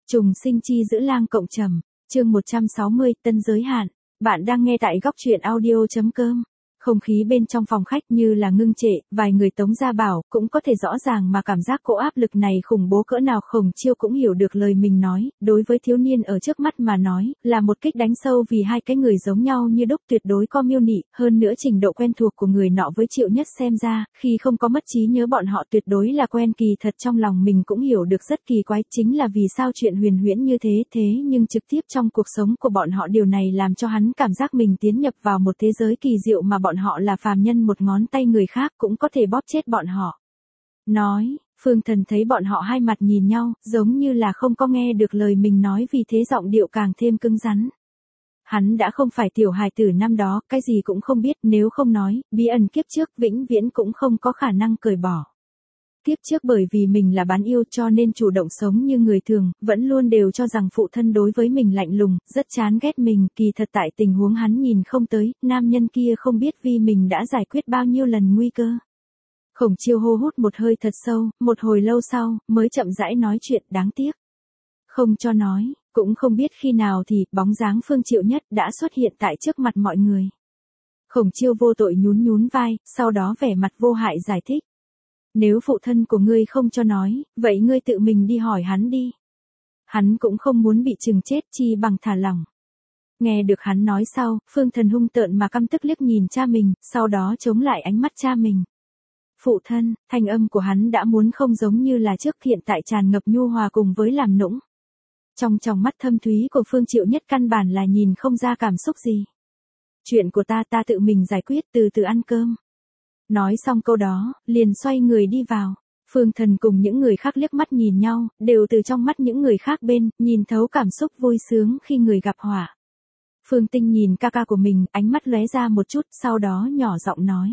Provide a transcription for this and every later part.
Trùng sinh chi giữ lang cộng trầm, chương 160, tân giới hạn. Bạn đang nghe tại góc truyện audio.com. Không khí bên trong phòng khách như là ngưng trệ, vài người Tống Gia Bảo cũng có thể rõ ràng mà cảm giác cỗ áp lực này khủng bố cỡ nào. Khổng Chiêu cũng hiểu được lời mình nói, đối với thiếu niên ở trước mắt mà nói, là một kích đánh sâu vì hai cái người giống nhau như đúc tuyệt đối có miêu nị, hơn nữa trình độ quen thuộc của người nọ với Triệu Nhất xem ra, khi không có mất trí nhớ bọn họ tuyệt đối là quen. Kỳ thật trong lòng mình cũng hiểu được rất kỳ quái, chính là vì sao chuyện huyền huyễn như thế nhưng trực tiếp trong cuộc sống của bọn họ điều này làm cho hắn cảm giác mình tiến nhập vào một thế giới kỳ diệu mà bọn họ là phàm nhân, một ngón tay người khác cũng có thể bóp chết bọn họ. Nói, Phương Thần thấy bọn họ hai mặt nhìn nhau, giống như là không có nghe được lời mình nói, vì thế giọng điệu càng thêm cứng rắn. Hắn đã không phải tiểu hài tử năm đó, cái gì cũng không biết, nếu không nói, bí ẩn kiếp trước vĩnh viễn cũng không có khả năng cởi bỏ. Kiếp trước bởi vì mình là bán yêu cho nên chủ động sống như người thường, vẫn luôn đều cho rằng phụ thân đối với mình lạnh lùng, rất chán ghét mình. Kỳ thật tại tình huống hắn nhìn không tới, nam nhân kia không biết vì mình đã giải quyết bao nhiêu lần nguy cơ. Khổng Chiêu hô hút một hơi thật sâu, một hồi lâu sau, mới chậm rãi nói chuyện. Đáng tiếc. Không cho nói, cũng không biết khi nào thì, bóng dáng Phương Triệu Nhất đã xuất hiện tại trước mặt mọi người. Khổng Chiêu vô tội nhún vai, sau đó vẻ mặt vô hại giải thích. Nếu phụ thân của ngươi không cho nói, vậy ngươi tự mình đi hỏi hắn đi. Hắn cũng không muốn bị trừng chết, chi bằng thả lỏng. Nghe được hắn nói sau, Phương Thần hung tợn mà căm tức liếc nhìn cha mình, sau đó chống lại ánh mắt cha mình. Phụ thân, thanh âm của hắn đã muốn không giống như là trước, hiện tại tràn ngập nhu hòa cùng với làm nũng. Trong tròng mắt thâm thúy của Phương Triệu Nhất căn bản là nhìn không ra cảm xúc gì. Chuyện của ta tự mình giải quyết, từ từ ăn cơm. Nói xong câu đó, liền xoay người đi vào. Phương Thần cùng những người khác liếc mắt nhìn nhau, đều từ trong mắt những người khác bên, nhìn thấu cảm xúc vui sướng khi người gặp họa. Phương Tinh nhìn ca ca của mình, ánh mắt lóe ra một chút, sau đó nhỏ giọng nói.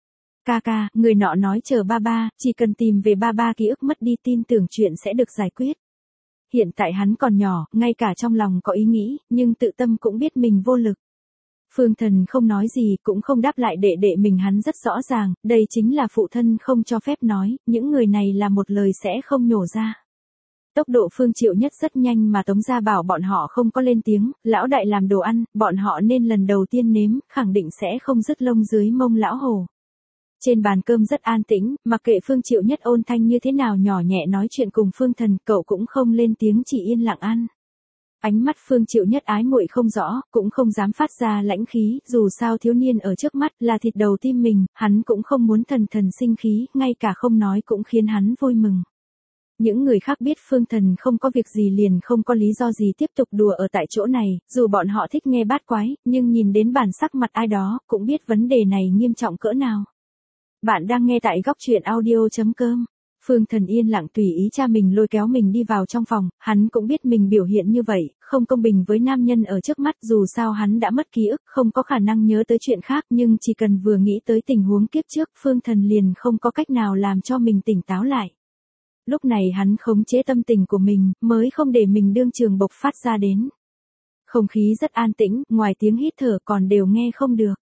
Ca, người nọ nói chờ ba, chỉ cần tìm về ba ký ức mất đi, tin tưởng chuyện sẽ được giải quyết. Hiện tại hắn còn nhỏ, ngay cả trong lòng có ý nghĩ, nhưng tự tâm cũng biết mình vô lực. Phương Thần không nói gì, cũng không đáp lại đệ mình, hắn rất rõ ràng, đây chính là phụ thân không cho phép nói, những người này là một lời sẽ không nhổ ra. Tốc độ Phương Triệu Nhất rất nhanh mà Tống Gia Bảo bọn họ không có lên tiếng, lão đại làm đồ ăn, bọn họ nên lần đầu tiên nếm, khẳng định sẽ không dứt lông dưới mông lão hồ. Trên bàn cơm rất an tĩnh, mặc kệ Phương Triệu Nhất ôn thanh như thế nào nhỏ nhẹ nói chuyện cùng Phương Thần, cậu cũng không lên tiếng, chỉ yên lặng ăn. Ánh mắt Phương Triệu Nhất ái muội không rõ, cũng không dám phát ra lãnh khí, dù sao thiếu niên ở trước mắt là thịt đầu tim mình, hắn cũng không muốn thần sinh khí, ngay cả không nói cũng khiến hắn vui mừng. Những người khác biết Phương Thần không có việc gì liền không có lý do gì tiếp tục đùa ở tại chỗ này, dù bọn họ thích nghe bát quái, nhưng nhìn đến bản sắc mặt ai đó, cũng biết vấn đề này nghiêm trọng cỡ nào. Bạn đang nghe tại góc truyện audio.com. Phương Thần yên lặng tùy ý cha mình lôi kéo mình đi vào trong phòng, hắn cũng biết mình biểu hiện như vậy, không công bình với nam nhân ở trước mắt, dù sao hắn đã mất ký ức, không có khả năng nhớ tới chuyện khác, nhưng chỉ cần vừa nghĩ tới tình huống kiếp trước, Phương Thần liền không có cách nào làm cho mình tỉnh táo lại. Lúc này hắn khống chế tâm tình của mình, mới không để mình đương trường bộc phát ra đến. Không khí rất an tĩnh, ngoài tiếng hít thở còn đều nghe không được.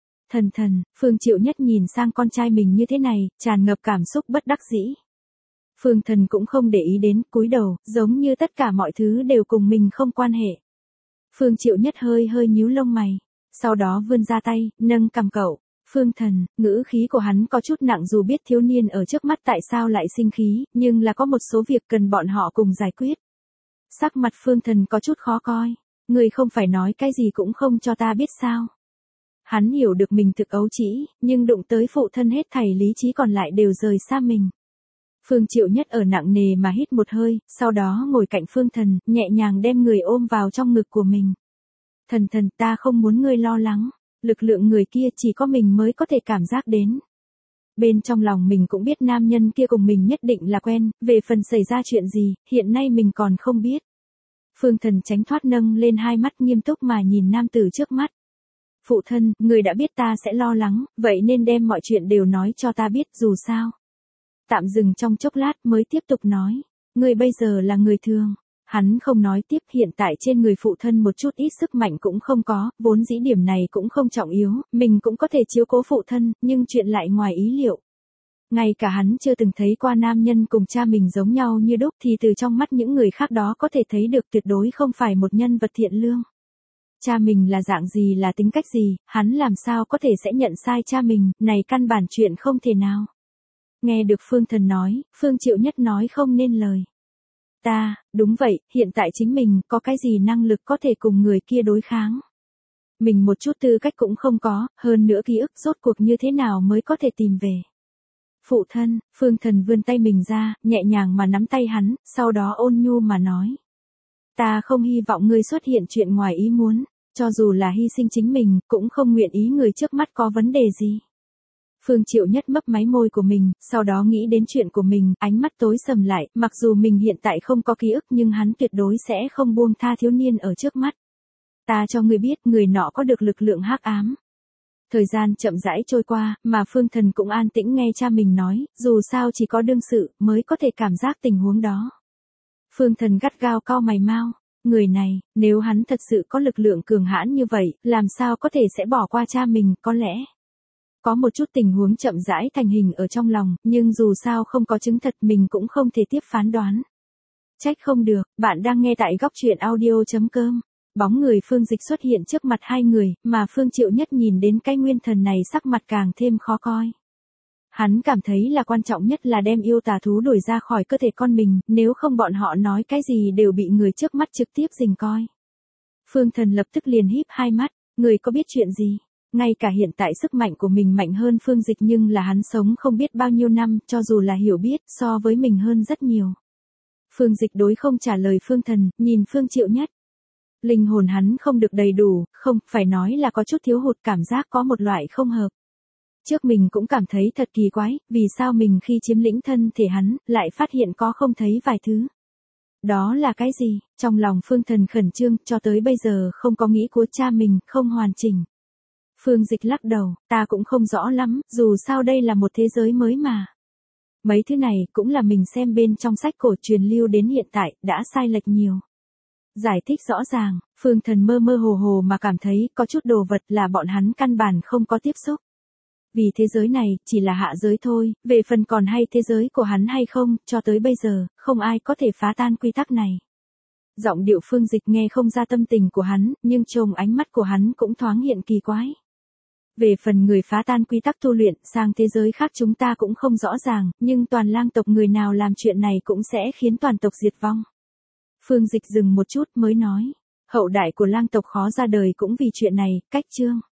Thần, Phương Triệu Nhất nhìn sang con trai mình như thế này, tràn ngập cảm xúc bất đắc dĩ. Phương Thần cũng không để ý đến, cúi đầu, giống như tất cả mọi thứ đều cùng mình không quan hệ. Phương Triệu Nhất hơi nhíu lông mày, sau đó vươn ra tay, nâng cằm cậu. Phương Thần, ngữ khí của hắn có chút nặng, dù biết thiếu niên ở trước mắt tại sao lại sinh khí, nhưng là có một số việc cần bọn họ cùng giải quyết. Sắc mặt Phương Thần có chút khó coi, người không phải nói cái gì cũng không cho ta biết sao? Hắn hiểu được mình thực ấu trĩ, nhưng đụng tới phụ thân hết thảy lý trí còn lại đều rời xa mình. Phương Triệu Nhất ở nặng nề mà hít một hơi, sau đó ngồi cạnh Phương Thần, nhẹ nhàng đem người ôm vào trong ngực của mình. Thần, ta không muốn ngươi lo lắng, lực lượng người kia chỉ có mình mới có thể cảm giác đến. Bên trong lòng mình cũng biết nam nhân kia cùng mình nhất định là quen, về phần xảy ra chuyện gì, hiện nay mình còn không biết. Phương Thần tránh thoát nâng lên hai mắt nghiêm túc mà nhìn nam tử trước mắt. Phụ thân, người đã biết ta sẽ lo lắng, vậy nên đem mọi chuyện đều nói cho ta biết, dù sao. Tạm dừng trong chốc lát mới tiếp tục nói, người bây giờ là người thường. Hắn không nói tiếp, hiện tại trên người phụ thân một chút ít sức mạnh cũng không có, vốn dĩ điểm này cũng không trọng yếu, mình cũng có thể chiếu cố phụ thân, nhưng chuyện lại ngoài ý liệu. Ngay cả hắn chưa từng thấy qua nam nhân cùng cha mình giống nhau như đúc thì từ trong mắt những người khác đó có thể thấy được tuyệt đối không phải một nhân vật thiện lương. Cha mình là dạng gì, là tính cách gì, hắn làm sao có thể sẽ nhận sai cha mình, này căn bản chuyện không thể nào. Nghe được Phương Thần nói, Phương Triệu Nhất nói không nên lời. Đúng vậy, hiện tại chính mình có cái gì năng lực có thể cùng người kia đối kháng. Mình một chút tư cách cũng không có, hơn nữa ký ức rốt cuộc như thế nào mới có thể tìm về. Phụ thân, Phương Thần vươn tay mình ra, nhẹ nhàng mà nắm tay hắn, sau đó ôn nhu mà nói. Ta không hy vọng ngươi xuất hiện chuyện ngoài ý muốn, cho dù là hy sinh chính mình, cũng không nguyện ý người trước mắt có vấn đề gì. Phương Triệu Nhất mấp máy môi của mình, sau đó nghĩ đến chuyện của mình, ánh mắt tối sầm lại, mặc dù mình hiện tại không có ký ức nhưng hắn tuyệt đối sẽ không buông tha thiếu niên ở trước mắt. Ta cho ngươi biết, người nọ có được lực lượng hắc ám. Thời gian chậm rãi trôi qua, mà Phương Thần cũng an tĩnh nghe cha mình nói, dù sao chỉ có đương sự mới có thể cảm giác tình huống đó. Phương Thần gắt gao cau mày mau, người này, nếu hắn thật sự có lực lượng cường hãn như vậy, làm sao có thể sẽ bỏ qua cha mình, có lẽ. Có một chút tình huống chậm rãi thành hình ở trong lòng, nhưng dù sao không có chứng thật mình cũng không thể tiếp phán đoán. Trách không được, bạn đang nghe tại góc truyện audio.com. Bóng người Phương Dịch xuất hiện trước mặt hai người, mà Phương Triệu Nhất nhìn đến cái nguyên thần này sắc mặt càng thêm khó coi. Hắn cảm thấy là quan trọng nhất là đem yêu tà thú đuổi ra khỏi cơ thể con mình, nếu không bọn họ nói cái gì đều bị người trước mắt trực tiếp rình coi. Phương Thần lập tức liền híp hai mắt, người có biết chuyện gì? Ngay cả hiện tại sức mạnh của mình mạnh hơn Phương Dịch nhưng là hắn sống không biết bao nhiêu năm, cho dù là hiểu biết, so với mình hơn rất nhiều. Phương Dịch đối không trả lời Phương Thần, nhìn Phương Triệu Nhất. Linh hồn hắn không được đầy đủ, không, phải nói là có chút thiếu hụt, cảm giác có một loại không hợp. Trước mình cũng cảm thấy thật kỳ quái, vì sao mình khi chiếm lĩnh thân thể hắn, lại phát hiện có không thấy vài thứ. Đó là cái gì? Trong lòng Phương Thần khẩn trương, cho tới bây giờ không có nghĩ của cha mình, không hoàn chỉnh. Phương Dịch lắc đầu, ta cũng không rõ lắm, dù sao đây là một thế giới mới mà. Mấy thứ này cũng là mình xem bên trong sách cổ truyền lưu đến hiện tại, đã sai lệch nhiều. Giải thích rõ ràng, Phương Thần mơ mơ hồ hồ mà cảm thấy có chút đồ vật là bọn hắn căn bản không có tiếp xúc. Vì thế giới này, chỉ là hạ giới thôi, về phần còn hay thế giới của hắn hay không, cho tới bây giờ, không ai có thể phá tan quy tắc này. Giọng điệu Phương Dịch nghe không ra tâm tình của hắn, nhưng trông ánh mắt của hắn cũng thoáng hiện kỳ quái. Về phần người phá tan quy tắc tu luyện sang thế giới khác chúng ta cũng không rõ ràng, nhưng toàn lang tộc người nào làm chuyện này cũng sẽ khiến toàn tộc diệt vong. Phương Dịch dừng một chút mới nói, hậu đại của lang tộc khó ra đời cũng vì chuyện này, cách chương.